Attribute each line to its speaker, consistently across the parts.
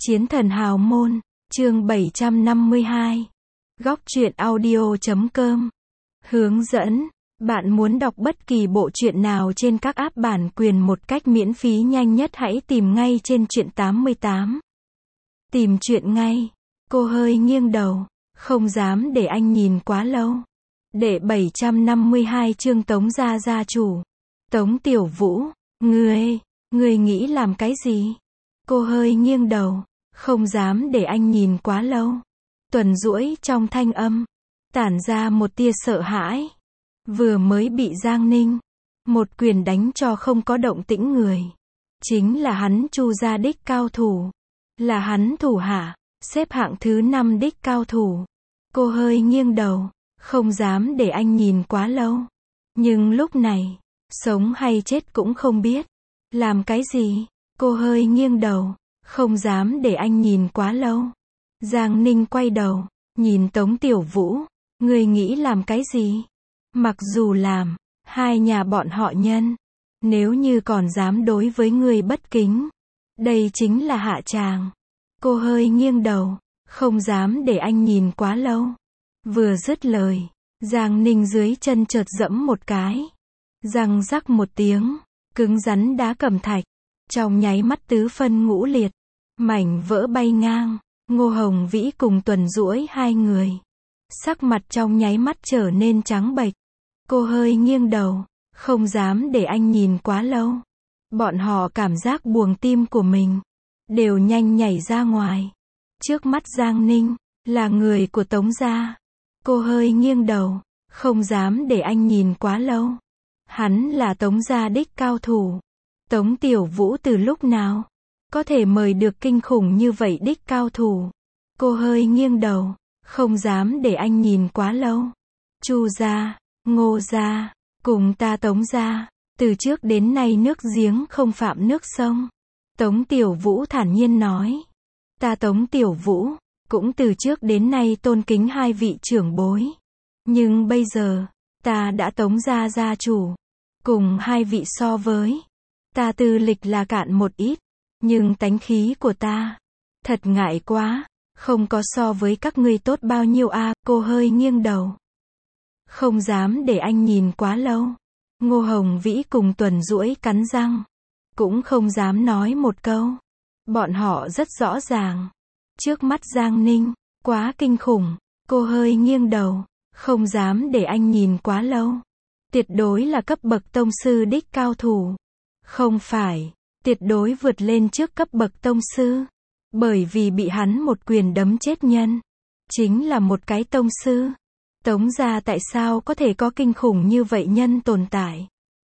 Speaker 1: Chiến thần hào môn, chương 752. Góc truyện audio.com. Hướng dẫn, bạn muốn đọc bất kỳ bộ truyện nào trên các app bản quyền một cách miễn phí nhanh nhất hãy tìm ngay trên truyện 88. Tìm truyện ngay. Cô hơi nghiêng đầu, không dám để anh nhìn quá lâu. Đệ 752 chương Tống gia gia chủ. Tống Tiểu Vũ, ngươi nghĩ làm cái gì? Cô hơi nghiêng đầu, không dám để anh nhìn quá lâu. Tuần duỗi trong thanh âm, tản ra một tia sợ hãi. Vừa mới bị Giang Ninh một quyền đánh cho không có động tĩnh người. Chính là hắn Chu gia đích cao thủ. Là hắn thủ hạ, xếp hạng thứ 5 đích cao thủ. Cô hơi nghiêng đầu, không dám để anh nhìn quá lâu. Nhưng lúc này, sống hay chết cũng không biết. Làm cái gì? Cô hơi nghiêng đầu, không dám để anh nhìn quá lâu. Giang Ninh quay đầu, nhìn Tống Tiểu Vũ. Ngươi nghĩ làm cái gì? Mặc dù làm, hai nhà bọn họ nhân. Nếu như còn dám đối với ngươi bất kính. Đây chính là hạ tràng. Cô hơi nghiêng đầu, không dám để anh nhìn quá lâu. Vừa dứt lời, Giang Ninh dưới chân chợt giẫm một cái. Răng rắc một tiếng, cứng rắn đá cẩm thạch. Trong nháy mắt tứ phân ngũ liệt, mảnh vỡ bay ngang. Ngô Hồng Vĩ cùng Tuần Duỗi hai người, sắc mặt trong nháy mắt trở nên trắng bệch. Cô hơi nghiêng đầu, không dám để anh nhìn quá lâu. Bọn họ cảm giác buồng tim của mình đều nhanh nhảy ra ngoài. Trước mắt Giang Ninh là người của Tống gia. Cô hơi nghiêng đầu, không dám để anh nhìn quá lâu. Hắn là Tống gia đích cao thủ. Tống Tiểu Vũ từ lúc nào có thể mời được kinh khủng như vậy đích cao thủ? Cô hơi nghiêng đầu, không dám để anh nhìn quá lâu. Chu gia, Ngô gia, cùng ta Tống gia, từ trước đến nay nước giếng không phạm nước sông. Tống Tiểu Vũ thản nhiên nói. Ta Tống Tiểu Vũ cũng từ trước đến nay tôn kính hai vị trưởng bối. Nhưng bây giờ, ta đã Tống gia gia chủ. Cùng hai vị so với, ta tư lịch là cạn một ít. Nhưng tánh khí của ta, thật ngại quá, không có so với các ngươi tốt bao nhiêu a. Cô hơi nghiêng đầu, không dám để anh nhìn quá lâu. Ngô Hồng Vĩ cùng Tuần Duỗi cắn răng, cũng không dám nói một câu. Bọn họ rất rõ ràng, trước mắt Giang Ninh, quá kinh khủng. Cô hơi nghiêng đầu, không dám để anh nhìn quá lâu. Tuyệt đối là cấp bậc tông sư đích cao thủ. Không phải, tuyệt đối vượt lên trước cấp bậc tông sư. Bởi vì bị hắn một quyền đấm chết nhân, chính là một cái tông sư. Tống gia tại sao có thể có kinh khủng như vậy nhân tồn tại?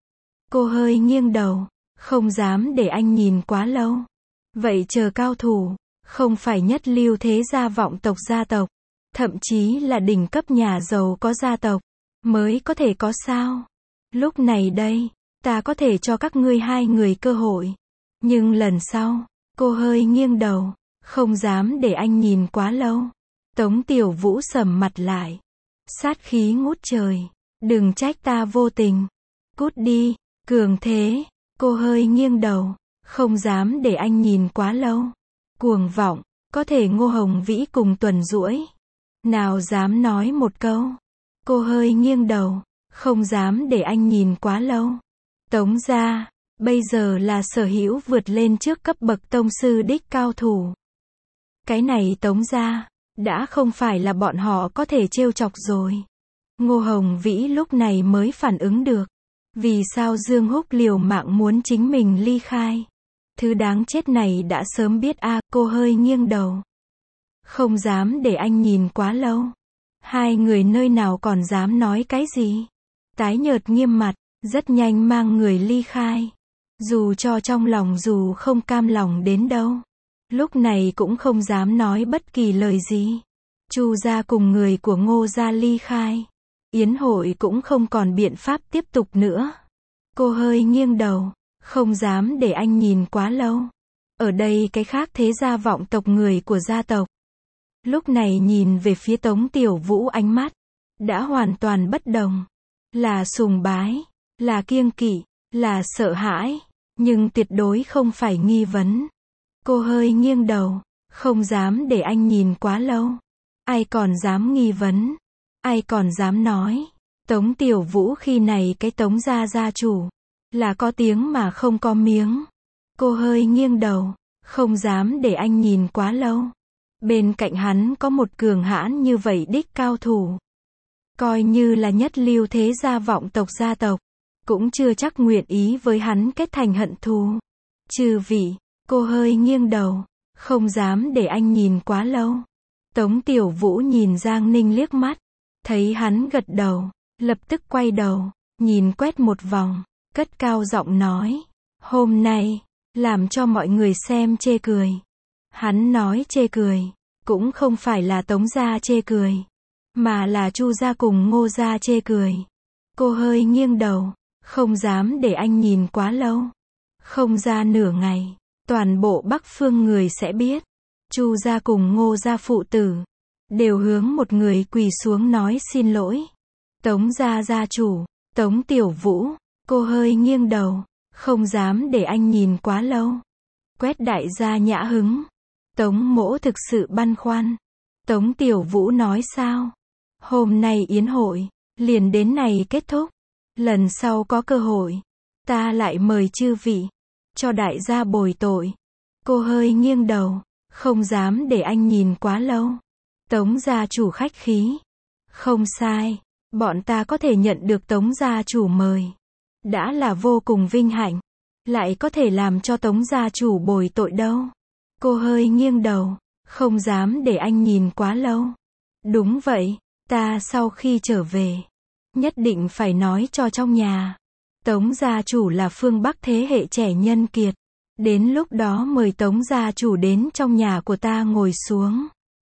Speaker 1: Cô hơi nghiêng đầu, không dám để anh nhìn quá lâu. Vậy chờ cao thủ, không phải nhất lưu thế gia vọng tộc gia tộc, thậm chí là đỉnh cấp nhà giàu có gia tộc, mới có thể có sao? Lúc này đây, ta có thể cho các ngươi hai người cơ hội. Nhưng lần sau, cô hơi nghiêng đầu, không dám để anh nhìn quá lâu. Tống Tiểu Vũ sầm mặt lại. Sát khí ngút trời. Đừng trách ta vô tình. Cút đi, cường thế. Cô hơi nghiêng đầu, không dám để anh nhìn quá lâu. Cuồng vọng, có thể Ngô Hồng Vĩ cùng Tuần Duỗi nào dám nói một câu. Cô hơi nghiêng đầu, không dám để anh nhìn quá lâu. Tống gia, bây giờ là sở hữu vượt lên trước cấp bậc tông sư đích cao thủ. Cái này Tống gia, đã không phải là bọn họ có thể trêu chọc rồi. Ngô Hồng Vĩ lúc này mới phản ứng được. Vì sao Dương Húc liều mạng muốn chính mình ly khai? Thứ đáng chết này đã sớm biết a. Cô hơi nghiêng đầu, không dám để anh nhìn quá lâu. Hai người nơi nào còn dám nói cái gì? Tái nhợt nghiêm mặt, rất nhanh mang người ly khai. Dù cho trong lòng dù không cam lòng đến đâu, lúc này cũng không dám nói bất kỳ lời gì. Chu gia cùng người của Ngô gia ly khai. Yến hội cũng không còn biện pháp tiếp tục nữa. Cô hơi nghiêng đầu, không dám để anh nhìn quá lâu. Ở đây cái khác thế gia vọng tộc người của gia tộc. Lúc này nhìn về phía Tống Tiểu Vũ ánh mắt đã hoàn toàn bất đồng. Là sùng bái, là kiêng kỵ, là sợ hãi, nhưng tuyệt đối không phải nghi vấn. Cô hơi nghiêng đầu, Không dám để anh nhìn quá lâu. Ai còn dám nghi vấn. Ai còn dám nói. Tống Tiểu Vũ khi này cái Tống gia gia chủ. Là có tiếng mà không có miếng. Cô hơi nghiêng đầu. Không dám để anh nhìn quá lâu. Bên cạnh hắn có một cường hãn như vậy đích cao thủ. Coi như là nhất lưu thế gia vọng tộc gia tộc. Cũng chưa chắc nguyện ý với hắn kết thành hận thù. Chư vị, cô hơi nghiêng đầu. Không dám để anh nhìn quá lâu. Tống Tiểu Vũ nhìn Giang Ninh liếc mắt. Thấy hắn gật đầu. Lập tức quay đầu. Nhìn quét một vòng. Cất cao giọng nói. Hôm nay, làm cho mọi người xem chê cười. Hắn nói chê cười. Cũng không phải là Tống gia chê cười. Mà là Chu gia cùng Ngô gia chê cười. Cô hơi nghiêng đầu. Không dám để anh nhìn quá lâu. Không ra nửa ngày. Toàn bộ Bắc Phương người sẽ biết. Chu gia cùng Ngô gia phụ tử. Đều hướng một người quỳ xuống nói xin lỗi. Tống gia gia chủ. Tống Tiểu Vũ. Cô hơi nghiêng đầu. Không dám để anh nhìn quá lâu. Quét đại gia nhã hứng. Tống mỗ thực sự băn khoăn. Tống Tiểu Vũ nói sao? Hôm nay yến hội. Liền đến này kết thúc. Lần sau có cơ hội. Ta lại mời chư vị. Cho đại gia bồi tội. Cô hơi nghiêng đầu. Không dám để anh nhìn quá lâu. Tống gia chủ khách khí. Không sai. Bọn ta có thể nhận được Tống gia chủ mời. Đã là vô cùng vinh hạnh. Lại có thể làm cho Tống gia chủ bồi tội đâu. Cô hơi nghiêng đầu. Không dám để anh nhìn quá lâu. Đúng vậy. Ta sau khi trở về. Nhất định phải nói cho trong nhà. Tống gia chủ là phương Bắc thế hệ trẻ nhân kiệt. Đến lúc đó mời Tống gia chủ đến trong nhà của ta ngồi xuống.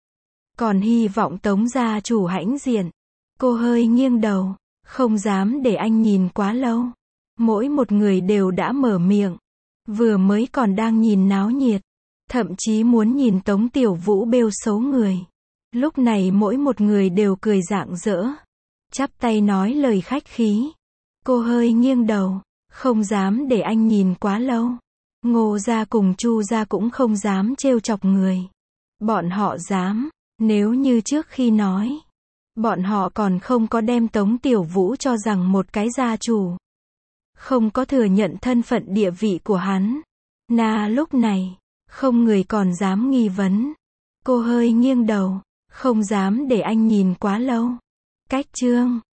Speaker 1: Còn hy vọng Tống gia chủ hãnh diện. Cô hơi nghiêng đầu. Không dám để anh nhìn quá lâu. Mỗi một người đều đã mở miệng. Vừa mới còn đang nhìn náo nhiệt. Thậm chí muốn nhìn Tống Tiểu Vũ bêu xấu người. Lúc này mỗi một người đều cười rạng rỡ. Chắp tay nói lời khách khí. Cô hơi nghiêng đầu. Không dám để anh nhìn quá lâu. Ngô gia cùng Chu gia cũng không dám trêu chọc người. Bọn họ dám. Nếu như trước khi nói. Bọn họ còn không có đem Tống Tiểu Vũ cho rằng một cái gia chủ. Không có thừa nhận thân phận địa vị của hắn. Lúc này. Không người còn dám nghi vấn. Cô hơi nghiêng đầu. Không dám để anh nhìn quá lâu. Cách chương